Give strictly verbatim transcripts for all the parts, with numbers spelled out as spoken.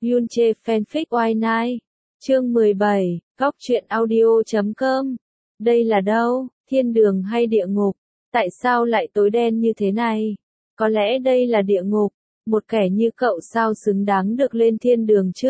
Yunche fanfic oai nai. Chương mười bảy, Góc truyện audio chấm com. Đây là đâu, thiên đường hay địa ngục? Tại sao lại tối đen như thế này? Có lẽ đây là địa ngục, một kẻ như cậu sao xứng đáng được lên thiên đường chứ?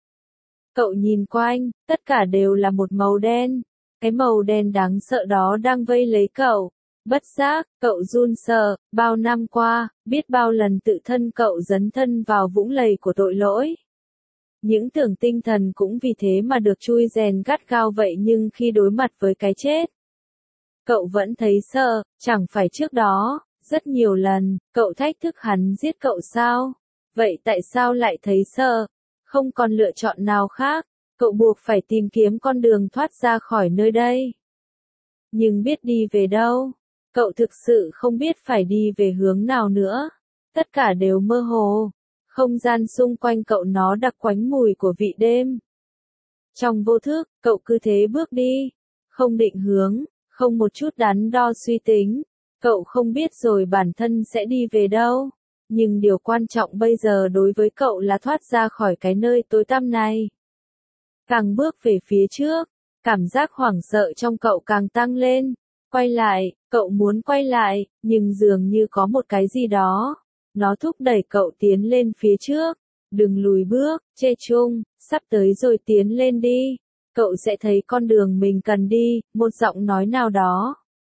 Cậu nhìn quanh, tất cả đều là một màu đen. Cái màu đen đáng sợ đó đang vây lấy cậu. Bất giác, cậu run sợ, bao năm qua, biết bao lần tự thân cậu dấn thân vào vũng lầy của tội lỗi. Những tưởng tinh thần cũng vì thế mà được chui rèn gắt gao vậy, nhưng khi đối mặt với cái chết, cậu vẫn thấy sợ. Chẳng phải trước đó, rất nhiều lần, cậu thách thức hắn giết cậu sao? Vậy tại sao lại thấy sợ? Không còn lựa chọn nào khác, cậu buộc phải tìm kiếm con đường thoát ra khỏi nơi đây. Nhưng biết đi về đâu? Cậu thực sự không biết phải đi về hướng nào nữa. Tất cả đều mơ hồ. Không gian xung quanh cậu nó đặc quánh mùi của vị đêm. Trong vô thức, cậu cứ thế bước đi. Không định hướng, không một chút đắn đo suy tính. Cậu không biết rồi bản thân sẽ đi về đâu. Nhưng điều quan trọng bây giờ đối với cậu là thoát ra khỏi cái nơi tối tăm này. Càng bước về phía trước, cảm giác hoảng sợ trong cậu càng tăng lên. Quay lại, cậu muốn quay lại, nhưng dường như có một cái gì đó. Nó thúc đẩy cậu tiến lên phía trước. Đừng lùi bước, Chê Chung, sắp tới rồi, tiến lên đi. Cậu sẽ thấy con đường mình cần đi, một giọng nói nào đó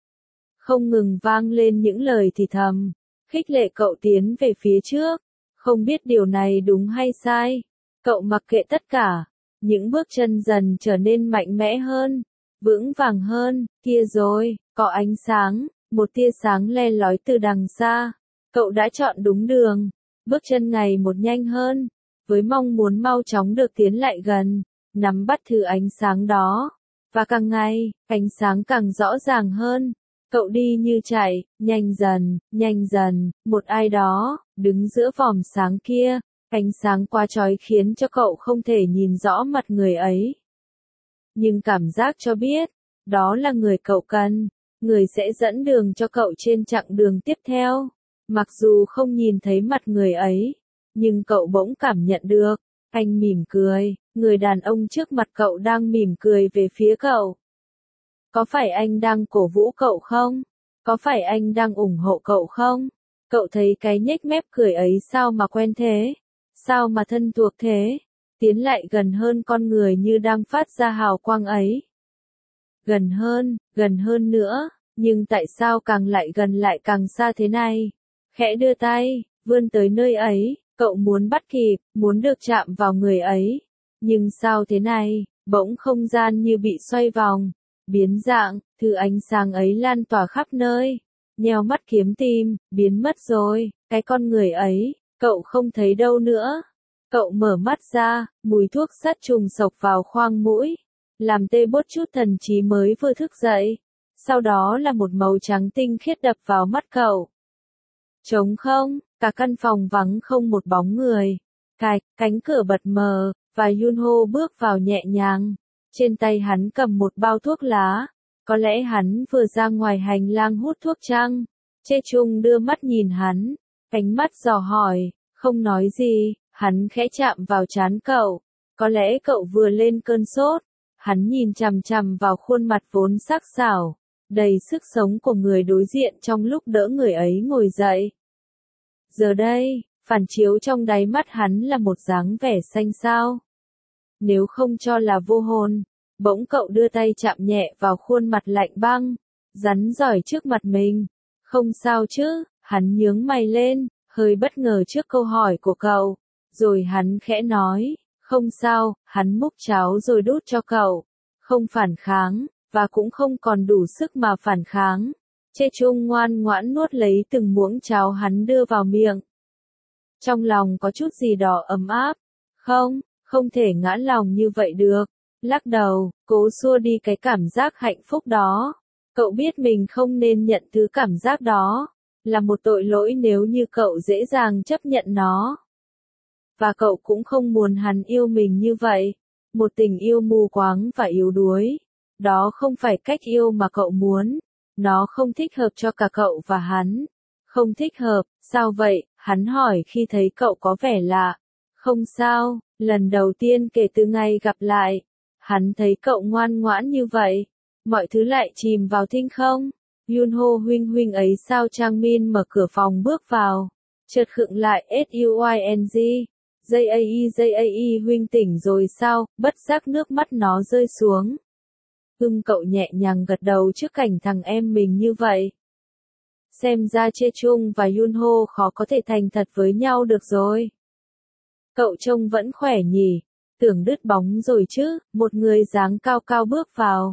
không ngừng vang lên những lời thì thầm, khích lệ cậu tiến về phía trước. Không biết điều này đúng hay sai, cậu mặc kệ tất cả. Những bước chân dần trở nên mạnh mẽ hơn, vững vàng hơn. Kia rồi, có ánh sáng, một tia sáng le lói từ đằng xa. Cậu đã chọn đúng đường, bước chân ngày một nhanh hơn, với mong muốn mau chóng được tiến lại gần, nắm bắt thứ ánh sáng đó. Và càng ngày, ánh sáng càng rõ ràng hơn. Cậu đi như chạy, nhanh dần, nhanh dần, một ai đó, đứng giữa vòm sáng kia. Ánh sáng quá chói khiến cho cậu không thể nhìn rõ mặt người ấy. Nhưng cảm giác cho biết, đó là người cậu cần, người sẽ dẫn đường cho cậu trên chặng đường tiếp theo. Mặc dù không nhìn thấy mặt người ấy, nhưng cậu bỗng cảm nhận được, anh mỉm cười, người đàn ông trước mặt cậu đang mỉm cười về phía cậu. Có phải anh đang cổ vũ cậu không? Có phải anh đang ủng hộ cậu không? Cậu thấy cái nhếch mép cười ấy sao mà quen thế? Sao mà thân thuộc thế? Tiến lại gần hơn con người như đang phát ra hào quang ấy. Gần hơn, gần hơn nữa, nhưng tại sao càng lại gần lại càng xa thế này? Khẽ đưa tay, vươn tới nơi ấy, cậu muốn bắt kịp, muốn được chạm vào người ấy. Nhưng sao thế này? Bỗng không gian như bị xoay vòng, biến dạng, thứ ánh sáng ấy lan tỏa khắp nơi. Nheo mắt kiếm tìm, biến mất rồi, cái con người ấy, cậu không thấy đâu nữa. Cậu mở mắt ra, mùi thuốc sát trùng xộc vào khoang mũi, làm tê buốt chút thần trí mới vừa thức dậy. Sau đó là một màu trắng tinh khiết đập vào mắt cậu. Trống không, cả căn phòng vắng không một bóng người. Cạch, cánh cửa bật mờ, và Yunho bước vào nhẹ nhàng. Trên tay hắn cầm một bao thuốc lá. Có lẽ hắn vừa ra ngoài hành lang hút thuốc chăng? Chê Chung đưa mắt nhìn hắn, ánh mắt dò hỏi, không nói gì. Hắn khẽ chạm vào trán cậu. Có lẽ cậu vừa lên cơn sốt. Hắn nhìn chằm chằm vào khuôn mặt vốn sắc sảo, đầy sức sống của người đối diện trong lúc đỡ người ấy ngồi dậy. Giờ đây, phản chiếu trong đáy mắt hắn là một dáng vẻ xanh xao. Nếu không cho là vô hồn, bỗng cậu đưa tay chạm nhẹ vào khuôn mặt lạnh băng, rắn rỏi trước mặt mình. Không sao chứ? Hắn nhướng mày lên, hơi bất ngờ trước câu hỏi của cậu. Rồi hắn khẽ nói, không sao. Hắn múc cháo rồi đút cho cậu. Không phản kháng, và cũng không còn đủ sức mà phản kháng. Chê Chung ngoan ngoãn nuốt lấy từng muỗng cháo hắn đưa vào miệng. Trong lòng có chút gì đó ấm áp. Không, không thể ngã lòng như vậy được. Lắc đầu, cố xua đi cái cảm giác hạnh phúc đó. Cậu biết mình không nên nhận thứ cảm giác đó. Là một tội lỗi nếu như cậu dễ dàng chấp nhận nó. Và cậu cũng không muốn hắn yêu mình như vậy. Một tình yêu mù quáng và yếu đuối. Đó không phải cách yêu mà cậu muốn. Nó không thích hợp cho cả cậu và hắn. Không thích hợp, sao vậy? Hắn hỏi khi thấy cậu có vẻ lạ. Không sao, Lần đầu tiên kể từ ngày gặp lại, hắn thấy cậu ngoan ngoãn như vậy, mọi thứ lại chìm vào thinh không. Yunho huynh huynh ấy sao? Trang Min mở cửa phòng bước vào, chợt khựng lại. S U Y N G, J A E J A E huynh tỉnh rồi sao? Bất giác nước mắt nó rơi xuống. Ưm cậu nhẹ nhàng gật đầu trước cảnh thằng em mình như vậy. Xem ra Chê Chung và Yunho khó có thể thành thật với nhau được rồi. Cậu trông vẫn khỏe nhỉ, tưởng đứt bóng rồi chứ. Một người dáng cao cao bước vào.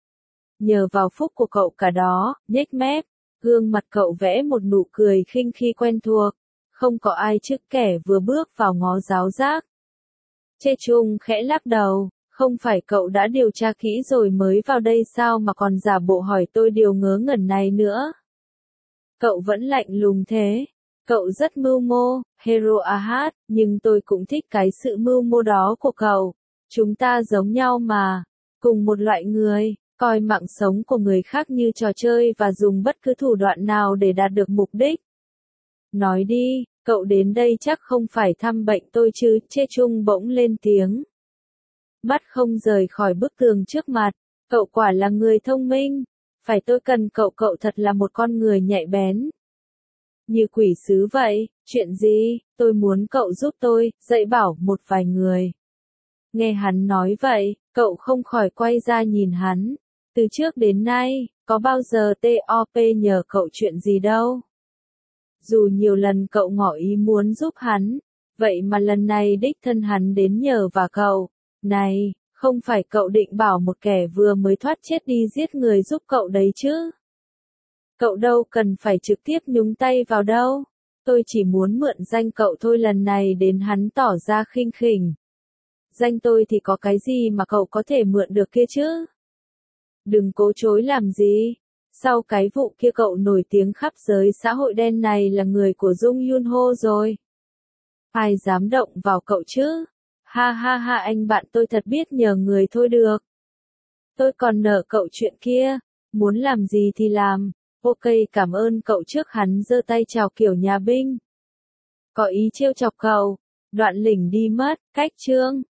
Nhờ vào phúc của cậu cả đó, nhếch mép, gương mặt cậu vẽ một nụ cười khinh khi quen thuộc. Không có ai trước kẻ vừa bước vào ngó giáo giác. Chê Chung khẽ lắc đầu, không phải cậu đã điều tra kỹ rồi mới vào đây sao mà còn giả bộ hỏi tôi điều ngớ ngẩn này nữa. Cậu vẫn lạnh lùng thế. Cậu rất mưu mô, Hero Ahad, nhưng tôi cũng thích cái sự mưu mô đó của cậu. Chúng ta giống nhau mà, cùng một loại người, coi mạng sống của người khác như trò chơi và dùng bất cứ thủ đoạn nào để đạt được mục đích. Nói đi, cậu đến đây chắc không phải thăm bệnh tôi chứ? Chê Chung bỗng lên tiếng. Mắt không rời khỏi bức tường trước mặt, cậu quả là người thông minh. Phải, tôi cần cậu, cậu thật là một con người nhạy bén. Như quỷ sứ vậy. Chuyện gì? Tôi muốn cậu giúp tôi, dạy bảo một vài người. Nghe hắn nói vậy, cậu không khỏi quay ra nhìn hắn. Từ trước đến nay, có bao giờ Top nhờ cậu chuyện gì đâu. Dù nhiều lần cậu ngỏ ý muốn giúp hắn, vậy mà lần này đích thân hắn đến nhờ và cậu. Này, không phải cậu định bảo một kẻ vừa mới thoát chết đi giết người giúp cậu đấy chứ? Cậu đâu cần phải trực tiếp nhúng tay vào đâu. Tôi chỉ muốn mượn danh cậu thôi. Lần này đến hắn tỏ ra khinh khỉnh. Danh tôi thì có cái gì mà cậu có thể mượn được kia chứ? Đừng cố chối làm gì. Sau cái vụ kia cậu nổi tiếng khắp giới xã hội đen này là người của Jung Yunho rồi. Ai dám động vào cậu chứ? Ha ha ha, anh bạn tôi thật biết nhờ người thôi được. Tôi còn nợ cậu chuyện kia. Muốn làm gì thì làm. Ok, cảm ơn cậu. Trước hắn giơ tay chào kiểu nhà binh. Có ý trêu chọc cậu. Đoạn lỉnh đi mất. Cách chương.